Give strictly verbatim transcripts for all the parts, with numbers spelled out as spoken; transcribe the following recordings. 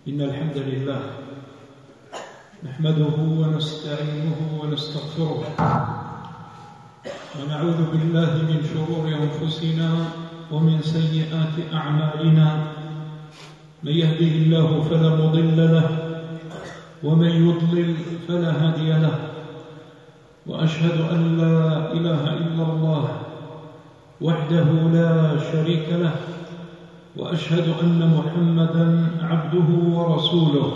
إن الحمد لله نحمده ونستعينه ونستغفره ونعوذ بالله من شرور أنفسنا ومن سيئات أعمالنا. من يهده الله فلا مضل له ومن يضلل فلا هادي له، وأشهد أن لا إله إلا الله وحده لا شريك له، وأشهد أن محمدًا عبده ورسوله.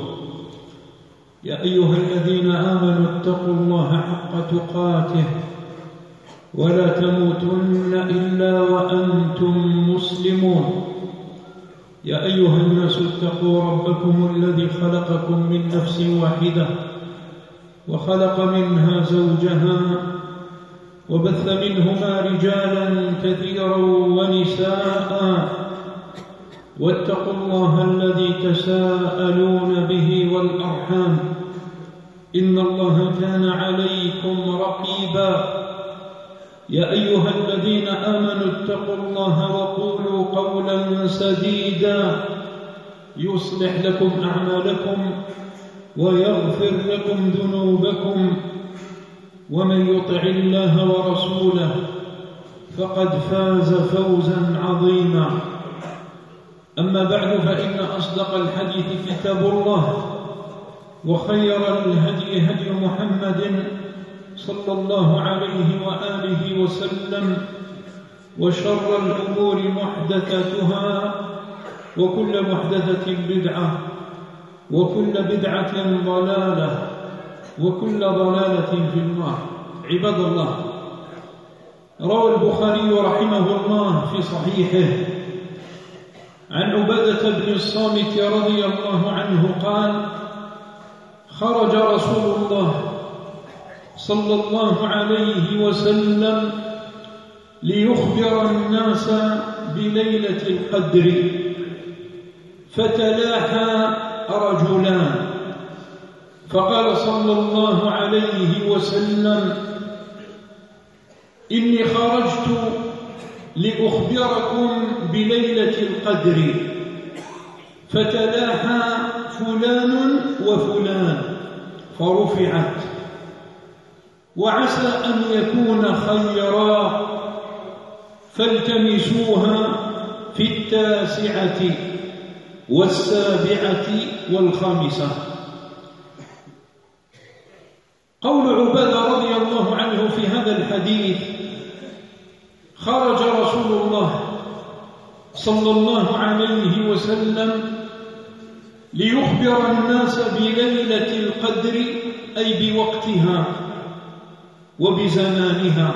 يا أيها الذين آمنوا اتقوا الله حق تقاته ولا تموتن إلا وأنتم مسلمون. يا أيها الناس اتقوا ربكم الذي خلقكم من نفس واحدة وخلق منها زوجها وبث منهما رجالا كثيرا ونساء، واتقوا الله الذي تساءلون به والأرحام إن الله كان عليكم رقيبا. يا أيها الذين آمنوا اتقوا الله وقولوا قولا سديدا يصلح لكم أعمالكم ويغفر لكم ذنوبكم، ومن يطع الله ورسوله فقد فاز فوزا عظيما. أما بعد، فإن أصدق الحديث كتاب الله، وخير الهدي هدي محمد صلى الله عليه وآله وسلم، وشر الأمور محدثاتها، وكل محدثة بدعة، وكل بدعة ضلالة، وكل ضلالة في النار. عباد الله، روى البخاري رحمه الله في صحيحه عن عبادة بن الصامت رضي الله عنه قال: خرج رسول الله صلى الله عليه وسلم ليخبر الناس بليلة القدر، فتلاحى رجلان، فقال صلى الله عليه وسلم: إني خرجت لأخبركم بليلة القدر، فتلاحى فلان وفلان فرفعت، وعسى أن يكون خيرا، فالتمسوها في التاسعة والسابعة والخامسة. قول عبادة رضي الله عنه في هذا الحديث: خرج رسول الله صلى الله عليه وسلم ليخبر الناس بليلة القدر، أي بوقتها وبزمانها.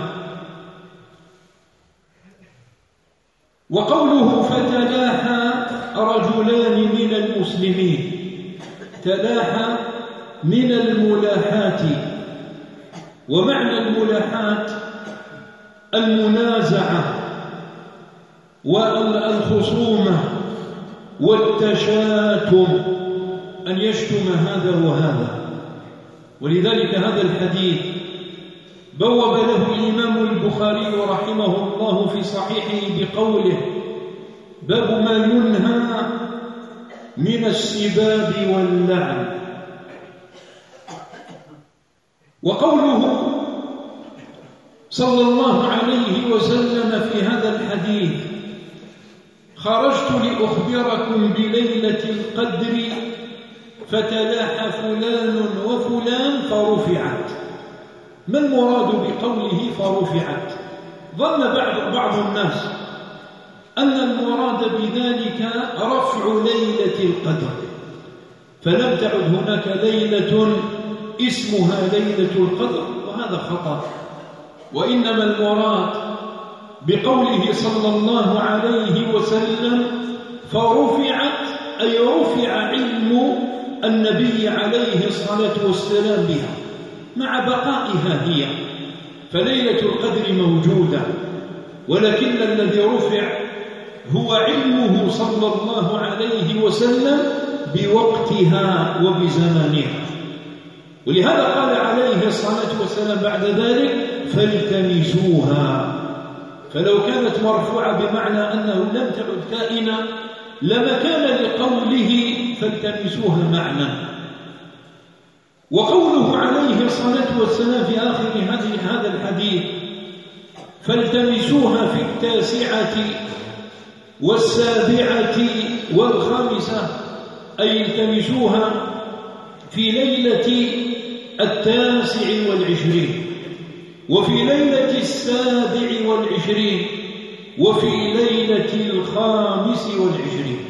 وقوله فتلاحى رجلان من المسلمين، تلاحى من الملاحات، ومعنى الملاحات المنازعة والخصومة والتشاتم، أن يشتم هذا وهذا. ولذلك هذا الحديث بوب له الإمام البخاري رحمه الله في صحيحه بقوله: باب ما ينهى من السباب واللعن. وقوله صلى الله عليه وسلم في هذا الحديث: خرجت لأخبركم بليلة القدر، فتلاحى فلان وفلان فرفعت. ما المراد بقوله فرفعت؟ ظن بعض بعض الناس أن المراد بذلك رفع ليلة القدر، فلم تعد هناك ليلة اسمها ليلة القدر، وهذا خطأ. وإنما المراد بقوله صلى الله عليه وسلم فرفعت، أي رفع علم النبي عليه الصلاة والسلام بها مع بقائها هي، فليلة القدر موجودة، ولكن الذي رفع هو علمه صلى الله عليه وسلم بوقتها وبزمانها. ولهذا قال عليه الصلاة والسلام بعد ذلك: فالتمسوها. فلو كانت مرفوعة بمعنى أنه لم تعد كائنة لمكان لقوله فالتمسوها معنى. وقوله عليه الصلاة والسلام في آخر هذا الحديث فالتمسوها في التاسعة والسابعة والخامسة، أي التمسوها في ليلة التاسع والعشرين، وفي ليلة السابع والعشرين، وفي ليلة الخامس والعشرين.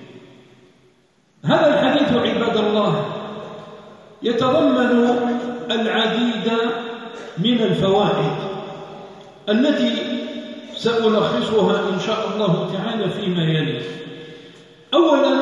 هذا الحديث عباد الله يتضمن العديد من الفوائد التي سألخصها إن شاء الله تعالى فيما يلي. أولا،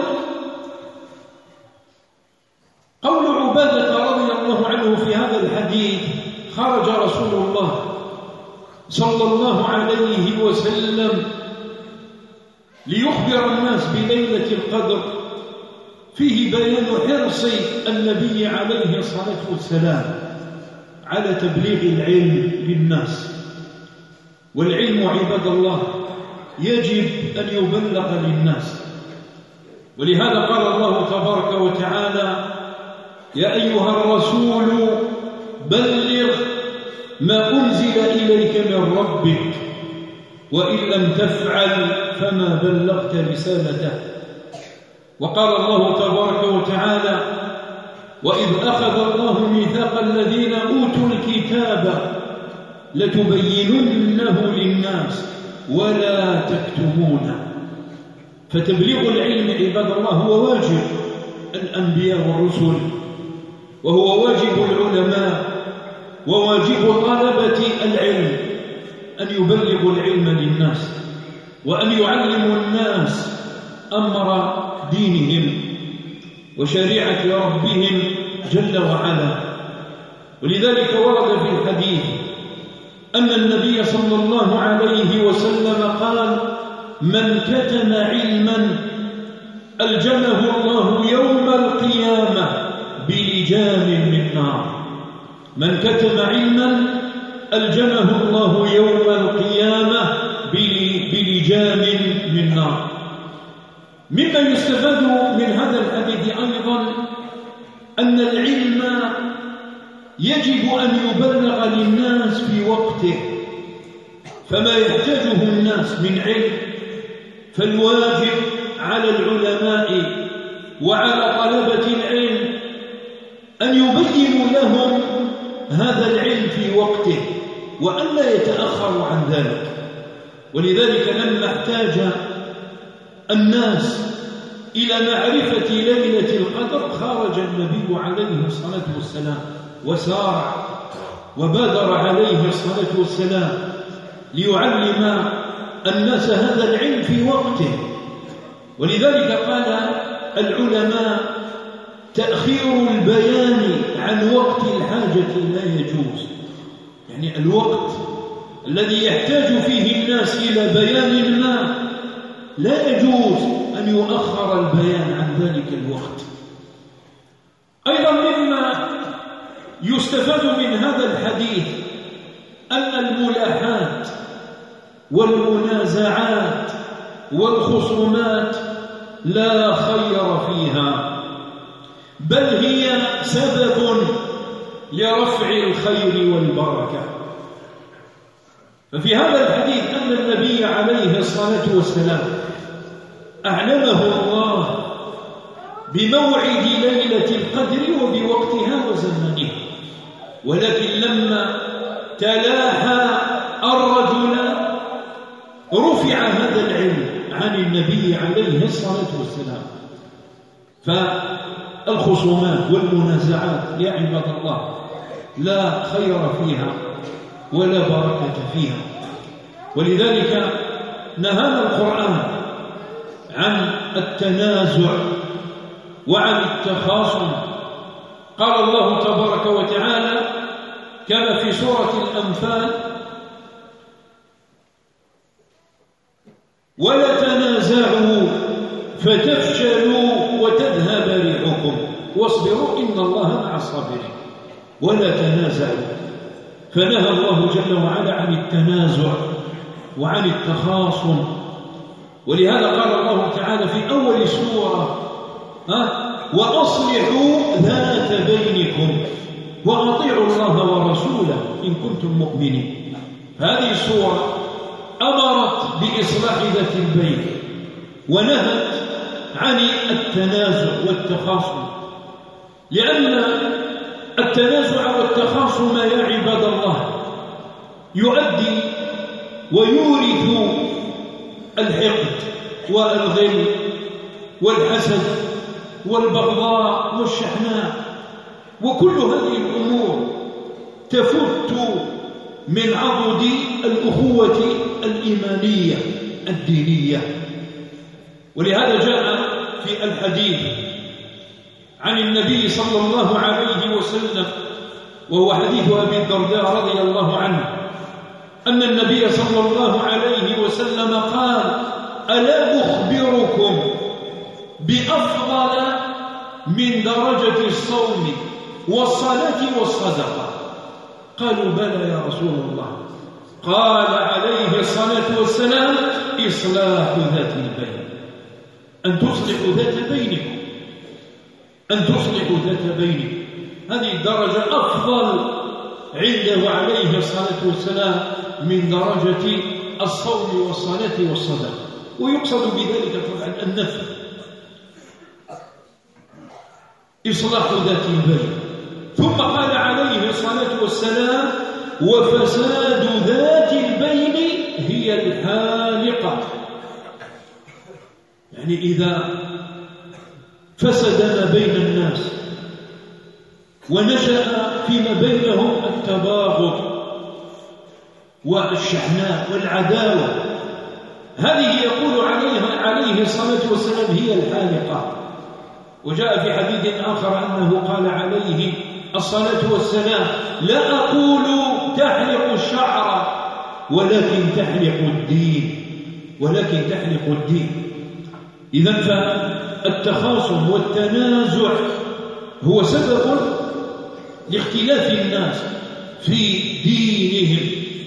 قول عبادة رضي الله عنه في هذا الحديث خرج رسول الله صلى الله عليه وسلم ليخبر الناس بليلة القدر، فيه بيان حرص النبي عليه الصلاة والسلام على تبليغ العلم للناس. والعلم عباد الله يجب أن يبلغ للناس، ولهذا قال الله تبارك وتعالى يا أيها الرسول بلغ ما أنزل إليك من ربك وإن لم تفعل فما بلغت رسالته. وقال الله تبارك وتعالى وإذ أخذ الله ميثاق الذين أوتوا الكتاب لتبيننه للناس ولا تكتمونه. فتبليغ العلم عباد الله هو واجب الأنبياء والرسل، وهو واجب العلماء، وواجب طلبة العلم أن يبلغوا العلم للناس، وأن يعلموا الناس أمر دينهم وشريعة ربهم جل وعلا. ولذلك ورد في الحديث أن النبي صلى الله عليه وسلم قال من كتم علما ألجمه الله يوم القيامة بلجام من نار. من كتم علما ألجمه الله يوم القيامة بلجام من نار. مما يستفاد من هذا الحديث أيضا أن العلم يجب أن يبلغ للناس في وقته، فما يحتاجه الناس من علم فالواجب على العلماء وعلى طلبة العلم أن يبينوا لهم هذا العلم في وقته وأن لا يتأخروا عن ذلك. ولذلك لما احتاج الناس إلى معرفة ليلة القدر خرج النبي عليه الصلاة والسلام وسارع وبادر عليه الصلاة والسلام ليعلم الناس هذا العلم في وقته. ولذلك قال العلماء تأخير البيان عن وقت الحاجة لا يجوز، يعني الوقت الذي يحتاج فيه الناس إلى بيان ما لا يجوز أن يؤخر البيان عن ذلك الوقت. أيضا مما يستفاد من هذا الحديث أن الملاحات والمنازعات والخصومات لا خير فيها، بل هي سبب لرفع الخير والبركة. ففي هذا الحديث أن النبي عليه الصلاة والسلام أعلمه الله بموعد ليلة القدر وبوقتها وزمنها، ولكن لما تلاحى الرجل رفع هذا العلم عن النبي عليه الصلاة والسلام. فالخصومات والمنازعات يا عباد الله لا خير فيها ولا بركة فيها. ولذلك نهانا القرآن عن التنازع وعن التخاصم. قال الله تبارك وتعالى كما في سورة الأنفال ولا تنازعوا فتفشلوا وتذهب ريحكم واصبروا إن الله مع الصابرين. ولا تنازعوا، فنهى الله جل وعلا عن التنازع وعن التخاصم ولهذا قال الله تعالى في أول سورة ها وأصلحوا ذات بينكم وأطيعوا الله ورسوله إن كنتم مؤمنين. هذه السورة أمرت بإصلاح ذات البين ونهت عن التنازع والتخاصم، لأن التنازع والتخاصم يا عباد الله يؤدي ويورث الحقد والغل والحسد والبغضاء والشحناء، وكل هذه الأمور تفت من عضد الأخوة الإيمانية الدينية. ولهذا جاء في الحديث عن النبي صلى الله عليه وسلم، وهو حديث أبي الدرداء رضي الله عنه، أن النبي صلى الله عليه وسلم قال: ألا أخبركم بأفضل من درجة الصوم والصلاة والصدقة؟ قالوا: بلى يا رسول الله. قال عليه الصلاة والسلام: إصلاح ذات البين، أن تصلحوا ذات بينكم، أن تصلحوا ذات بينكم. هذه الدرجة أفضل عنده عليه الصلاة والسلام من درجة الصوم والصلاة والصدقة، ويقصد بذلك طبعا النفل، إصلاح ذات البين. ثم قال عليه الصلاة والسلام: وفساد ذات البين هي الحالقة. يعني إذا فسد ما بين الناس ونشأ فيما بينهم التباغض والشحناء والعداوة، هذه يقول عليها عليه الصلاة والسلام هي الحالقة. وجاء في حديث آخر أنه قال عليه الصلاة والسلام: لا أقول تحلق الشعر ولكن تحلق الدين، ولكن تحلق الدين. إذن فالتخاصم والتنازع هو سبب لاختلاف الناس في دينهم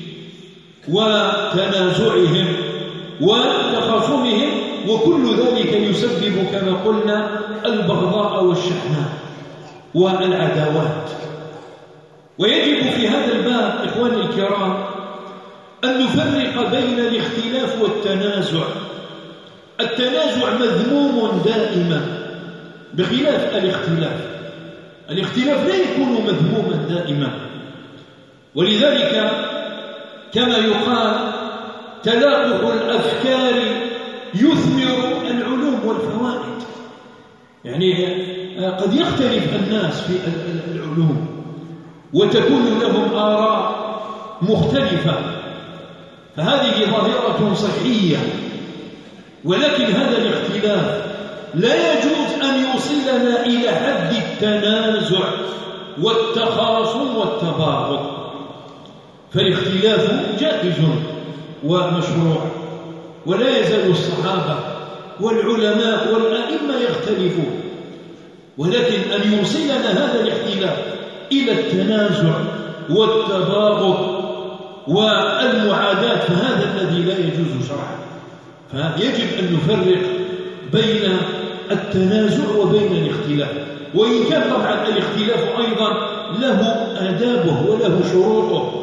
وتنازعهم وتخاصمهم، وكل ذلك يسبب كما قلنا البغضاء والشحناء والعداوات. ويجب في هذا الباب إخواني الكرام أن نفرق بين الاختلاف والتنازع. التنازع مذموم دائما بخلاف الاختلاف. الاختلاف لا يكون مذموما دائما، ولذلك كما يقال: تلاقح الأفكار يثمر العلوم والفوائد. يعني قد يختلف الناس في العلوم وتكون لهم آراء مختلفة، فهذه ظاهرة صحية، ولكن هذا الاختلاف لا يجوز أن يوصلنا إلى حد التنازع والتخاصم والتباغض. فالاختلاف جائز ومشروع، ولا يزال الصحابة والعلماء والأئمة يختلفون، ولكن أن يوصلنا هذا الاختلاف إلى التنازع والتباغض والمعاداة فهذا الذي لا يجوز شرعا. فيجب أن نفرق بين التنازع وبين الاختلاف، وإن كان طبعا الاختلاف أيضا له آدابه وله شروطه،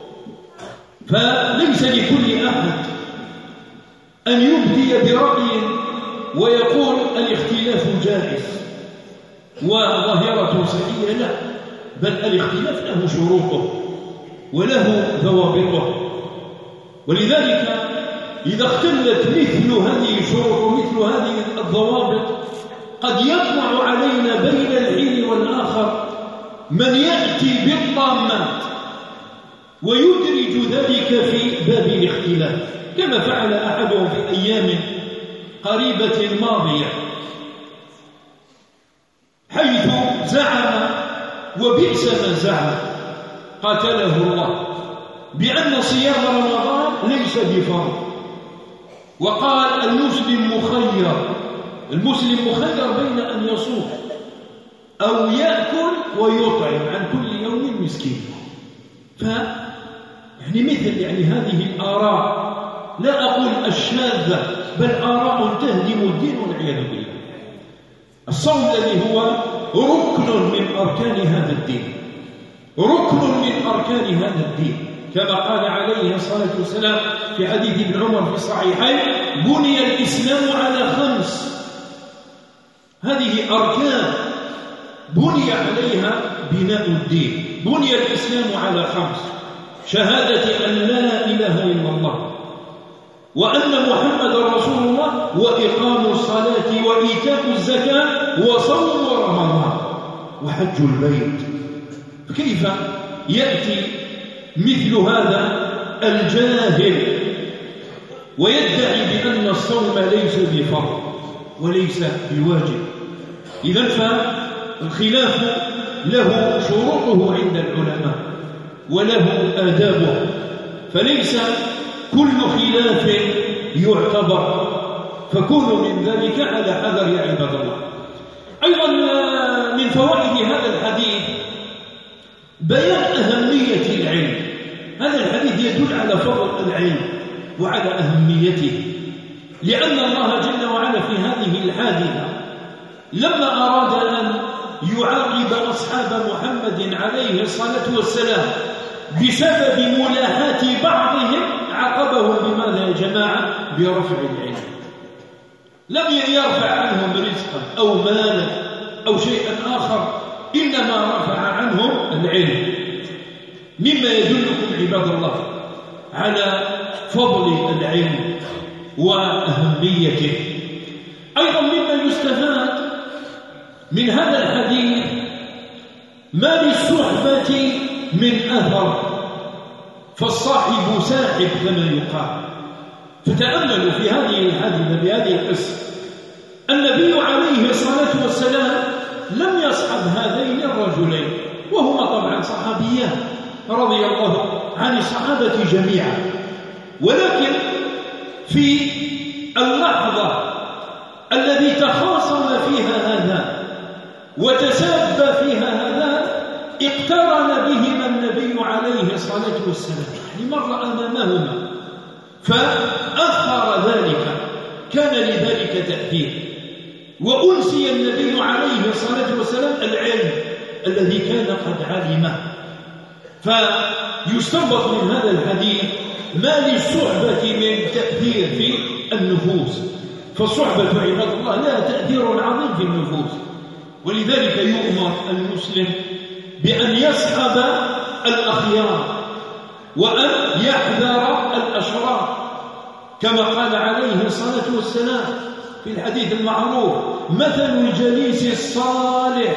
فليس لكل أحد أن يبدي برأي ويقول الاختلاف جائز وظاهرة صحية، لا، بل الاختلاف له شروطه وله ضوابطه. ولذلك إذا اختلت مثل هذه الشروط ومثل هذه الضوابط قد يطلع علينا بين الحين والآخر من يأتي بالطامات ويدرج ذلك في باب الاختلاف، كما فعل أحدهم في أيام قريبة ماضية، حيث زعم وبئس ما زعم قاتله الله بأن صيام رمضان ليس بفرض، وقال المسلم مخير، المسلم مخير بين أن يصوم أو يأكل ويطعم عن كل يوم مسكين. ف يعني مثل يعني هذه الآراء لا أقول الشاذة، بل آراء تهدم الدين والعياذ بالله. الصوم الذي هو ركن من أركان هذا الدين، ركن من أركان هذا الدين، كما قال عليه الصلاة والسلام في حديث ابن عمر في الصحيحين: بني الإسلام على خمس. هذه أركان بني عليها بناء الدين. بني الإسلام على خمس: شهادة أن لا إله إلا الله، وأن محمد رسول الله، وإقام الصلاة، وإيتاء الزكاة، وصوم رمضان، وحج البيت. فكيف يأتي مثل هذا الجاهل ويدعي بأن الصوم ليس بفرض وليس بواجب؟ إذن فالخلاف له شروطه عند العلماء وله آدابه، فليس كل خلاف يعتبر، فكونوا من ذلك على حذر يا عباد الله. أيضا من فوائد هذا الحديث بيان أهمية العلم. هذا الحديث يدل على فضل العلم وعلى أهميته، لأن الله جل وعلا في هذه الحادثة لما أراد أن يعاقب أصحاب محمد عليه الصلاة والسلام بسبب ملاحاة بعضهم، عاقبهم بماذا يا جماعة؟ برفع العلم. لم يرفع عنهم رزقا أو مالا أو شيئا آخر، إنما رفع عنهم العلم، مما يدلكم عباد الله على فضل العلم وأهميته. أيضا مما يستفاد من هذا الحديث ما للصحبة من أثر، فالصاحب ساحب كما يقال. فتأملوا في هذه الحادثة بهذه القصة، النبي عليه الصلاة والسلام لم يصحب هذين الرجلين، وهما طبعا صحابيان رضي الله عن الصحابة جميعا، ولكن في اللحظة التي تخاصم فيها هذا وتساب فيها هذا اقترن بهما النبي عليه الصلاة والسلام، يعني مر أمامهما فأثر ذلك، كان لذلك تأثير. وأنسي النبي عليه الصلاة والسلام العلم الذي كان قد علمه. فيستنبط من هذا الحديث ما للصحبة من تأثير في النفوس، فالصحبة عباد الله لها تأثير عظيم في النفوس، ولذلك يؤمر المسلم بأن يصحب الأخيار وأن يحذر الأشرار، كما قال عليه الصلاة والسلام في الحديث المعروف: مثل الجليس الصالح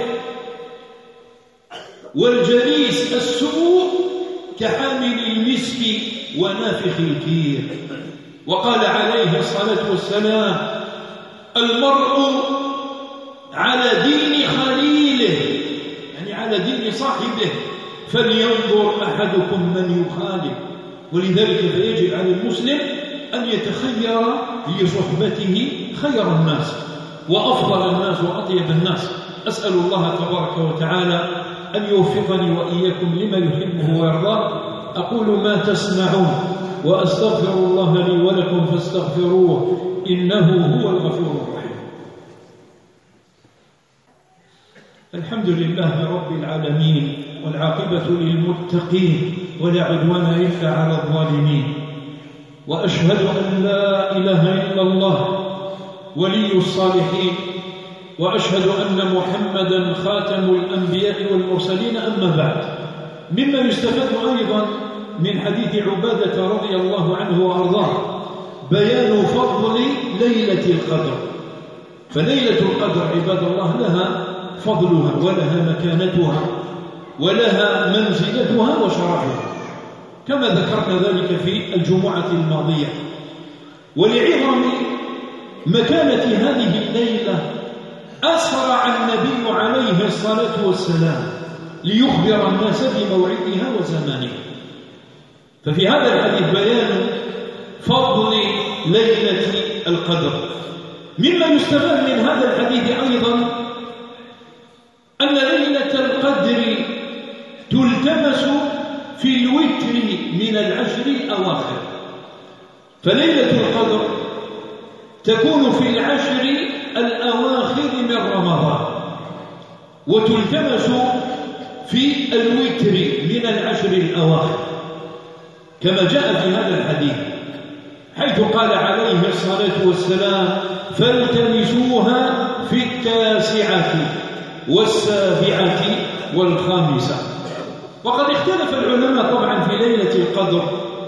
والجليس السوء كحامل المسك ونافخ الكير. وقال عليه الصلاة والسلام: المرء على دين خليله، يعني على دين صاحبه، فلينظر أحدكم من يخالف. ولذلك فيجب على المسلم أن يتخير لصحبته خير الناس وأفضل الناس وأطيب الناس. أسأل الله تبارك وتعالى أن يوفقني وإياكم لما يحبه ويرضاه. أقول ما تسمعون وأستغفر الله لي ولكم فاستغفروه إنه هو الغفور الرحيم. الحمد لله رب العالمين، والعاقبة للمتقين، ولا عدوان إلا على الظالمين، وأشهد أن لا إله إلا الله ولي الصالحين، وأشهد أن محمدا خاتم الأنبياء والمرسلين. أما بعد، مما يستفاد أيضا من حديث عبادة رضي الله عنه وأرضاه بيان فضل ليلة القدر. فليلة القدر عباد الله لها فضلها ولها مكانتها ولها منزلتها وشرفها، كما ذكرنا ذلك في الجمعة الماضية. ولعظم مكانة هذه الليلة أسرع النبي عليه الصلاة والسلام ليخبر الناس بموعدها وزمانها. ففي هذا الحديث بيان فضل ليلة القدر. مما يستفاد من هذا الحديث أيضا أن ليلة القدر تلتمس في الوتر من العشر الأواخر، فليلة القدر تكون في العشر الأواخر من رمضان، وتلتمس في الوتر من العشر الأواخر كما جاء في هذا الحديث، حيث قال عليه الصلاة والسلام: فالتمسوها في التاسعة والسابعة والخامسة. وقد اختلف العلماء طبعا في ليلة القدر،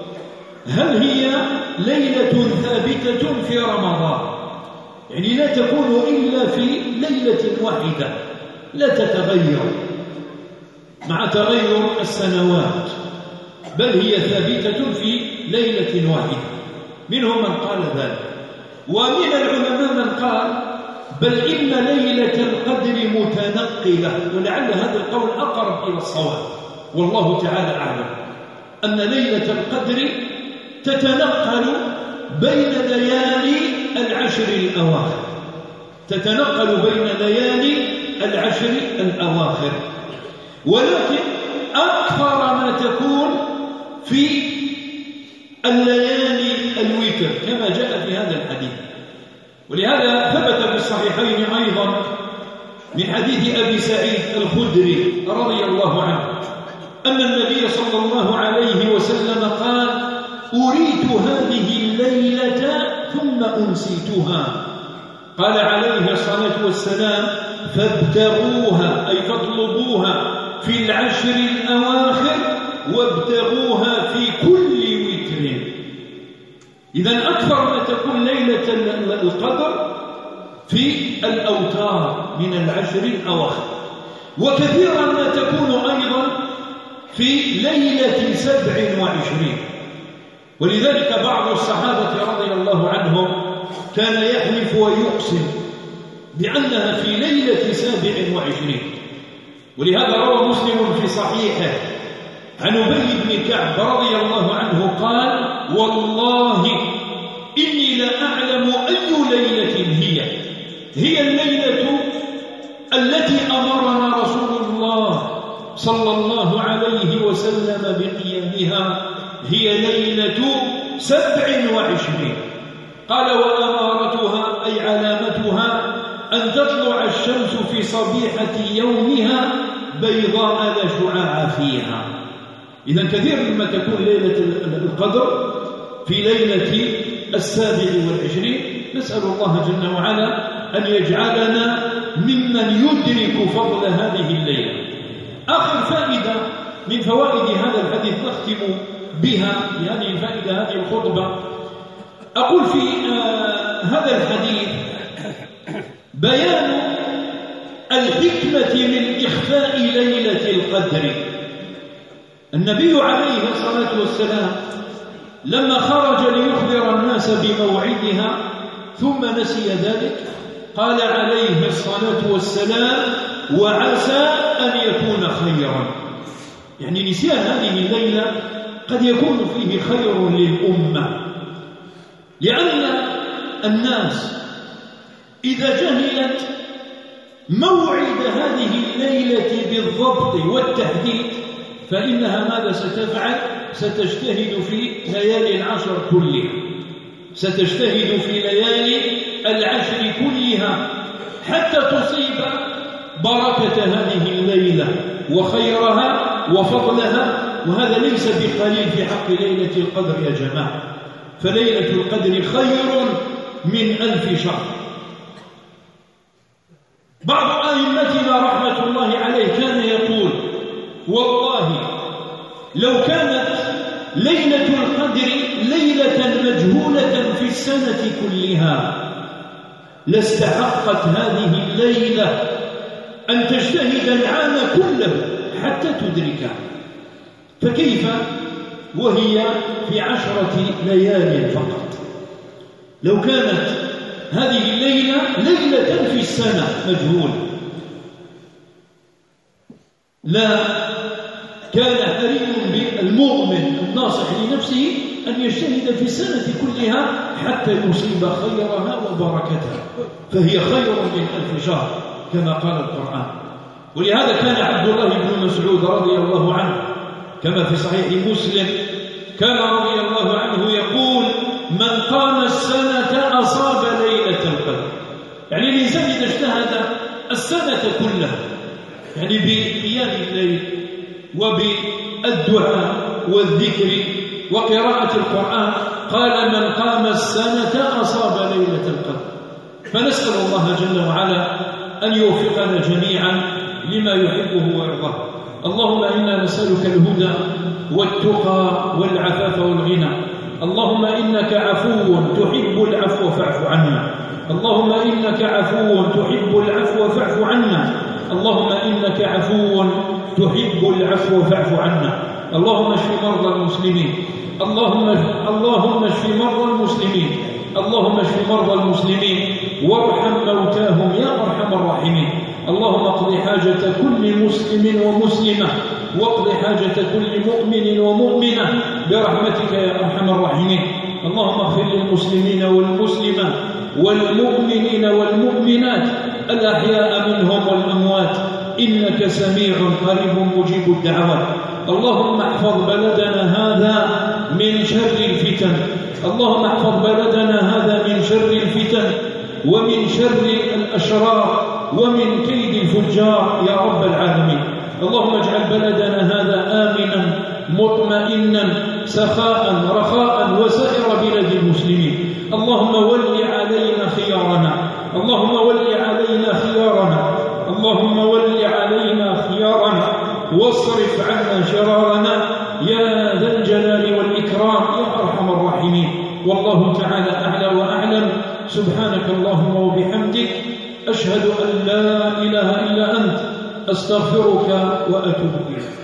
هل هي ليلة ثابتة في رمضان، يعني لا تكون إلا في ليلة واحدة لا تتغير مع تغير السنوات، بل هي ثابتة في ليلة واحدة. منهم من قال ذلك، ومن العلماء من قال بل إن ليلة القدر متنقلة، ولعل هذا القول أقرب إلى الصواب والله تعالى أعلم، أن ليلة القدر تتنقل بين ليالي العشر الأواخر، تتنقل بين ليالي العشر الأواخر، ولكن أكثر ما تكون في الليالي الوتر كما جاء في هذا الحديث. ولهذا ثبت في الصحيحين أيضا من حديث أبي سعيد الخدري رضي الله عنه أن النبي صلى الله عليه وسلم قال: أريت هذه الليلة ثم أنسيتها. قال عليه الصلاة والسلام: فابتغوها، أي فاطلبوها في العشر الأواخر وابتغوها في كل وتر. إذن أكثر ما تكون ليلة القدر في الأوتار من العشر الأواخر، وكثيرا ما تكون أيضا في ليلة سبع وعشرين. ولذلك بعض الصحابة رضي الله عنهم كان يحلف ويقسم بأنها في ليلة سابع وعشرين. ولهذا روى مسلم في صحيحه عن أبي بن كعب رضي الله عنه قال: والله إني لأعلم أي ليلة هي هي الليلة التي أمرنا رسول الله صلى الله عليه وسلم بقيامها، هي ليلة سبع وعشرين. قال: وأمارتها أي علامتها أن تطلع الشمس في صبيحة يومها بيضاء لا شعاع فيها. إذن كثير مما تكون ليلة القدر في ليلة السابع والعشرين. نسأل الله جل وعلا أن يجعلنا ممن يدرك فضل هذه الليلة. آخر فائدة من فوائد هذا الحديث نختم بها بهذه الفائدة، هذه الخطبة، أقول في آه هذا الحديث بيان الحكمة من إخفاء ليلة القدر. النبي عليه الصلاة والسلام لما خرج ليخبر الناس بموعدها ثم نسي ذلك قال عليه الصلاة والسلام: وعسى أن يكون خيرا. يعني نسيان هذه الليلة قد يكون فيه خير للأمة، لأن الناس إذا جهلت موعد هذه الليلة بالضبط والتحديد فإنها ماذا ستفعل؟ ستجتهد في ليالي العشر كلها، ستجتهد في ليالي العشر كلها حتى تصيب بركة هذه الليلة وخيرها وفضلها، وهذا ليس بقليل في حق ليلة القدر يا جماعة. فليلة القدر خير من ألف شهر. بعض أئمتنا رحمة الله عليه كان يقول: والله لو كانت ليلة القدر ليلة مجهولة في السنة كلها لاستحقت هذه الليلة أن تجتهد العام كله حتى تدركها، فكيف وهي في عشرة ليال فقط؟ لو كانت هذه الليلة ليلة في السنة مجهولة لا كان حري بالمؤمن الناصح لنفسه أن يجتهد في السنة كلها حتى يصيب خيرها وبركتها، فهي خير من ألف شهر كما قال القرآن. ولهذا كان عبد الله بن مسعود رضي الله عنه كما في صحيح مسلم كان رضي الله عنه يقول: من قام السنة أصاب ليلة القدر. يعني الإنسان إذا اجتهد السنة كلها يعني بقيام الليل وبالدعاء والذكر وقراءة القرآن، قال من قام السنة أصاب ليلة القدر. فنسأل الله جل وعلا أن يوفقنا جميعا لما يحبه ويرضاه. اللهم إنا نسألك الهدى والتقى والعفاف والغنى. اللهم إنك عفو تحب العفو فاعف عنا. اللهم إنك عفو تحب العفو فاعف عنا. اللهم إنك عفو تحب العفو فاعف عنا. اللهم اشف مرضى المسلمين. اللهم اللهم اشف مرضى المسلمين. اللهم اشف مرضى المسلمين وارحم موتاهم يا أرحم الراحمين. اللهم اقض حاجة كل مسلم ومسلمة، واقض حاجة كل مؤمن ومؤمنة برحمتك يا أرحم الراحمين. اللهم اغفر للمسلمين والمسلمات والمؤمنين والمؤمنات الأحياء منهم والأموات، إنك سميع قريب مجيب الدعوات. اللهم احفظ بلدنا هذا من شر الفتن. اللهم احفظ بلدنا هذا من شر الفتن ومن شر الأشرار ومن كيد الفجار يا رب العالمين. اللهم اجعل بلدنا هذا آمنا مطمئنا سخاء رخاء وسائر بلاد المسلمين. اللهم ول علينا خيارنا. اللهم ول علينا خيارنا. اللهم ول علينا خيارنا واصرف عنا شرارنا يا ذا الجلال والإكرام يا أرحم الراحمين. والله تعالى أعلى وأعلم. سبحانك اللهم وبحمدك أشهد أن لا إله إلا أنت أستغفرك وأتوب إليك.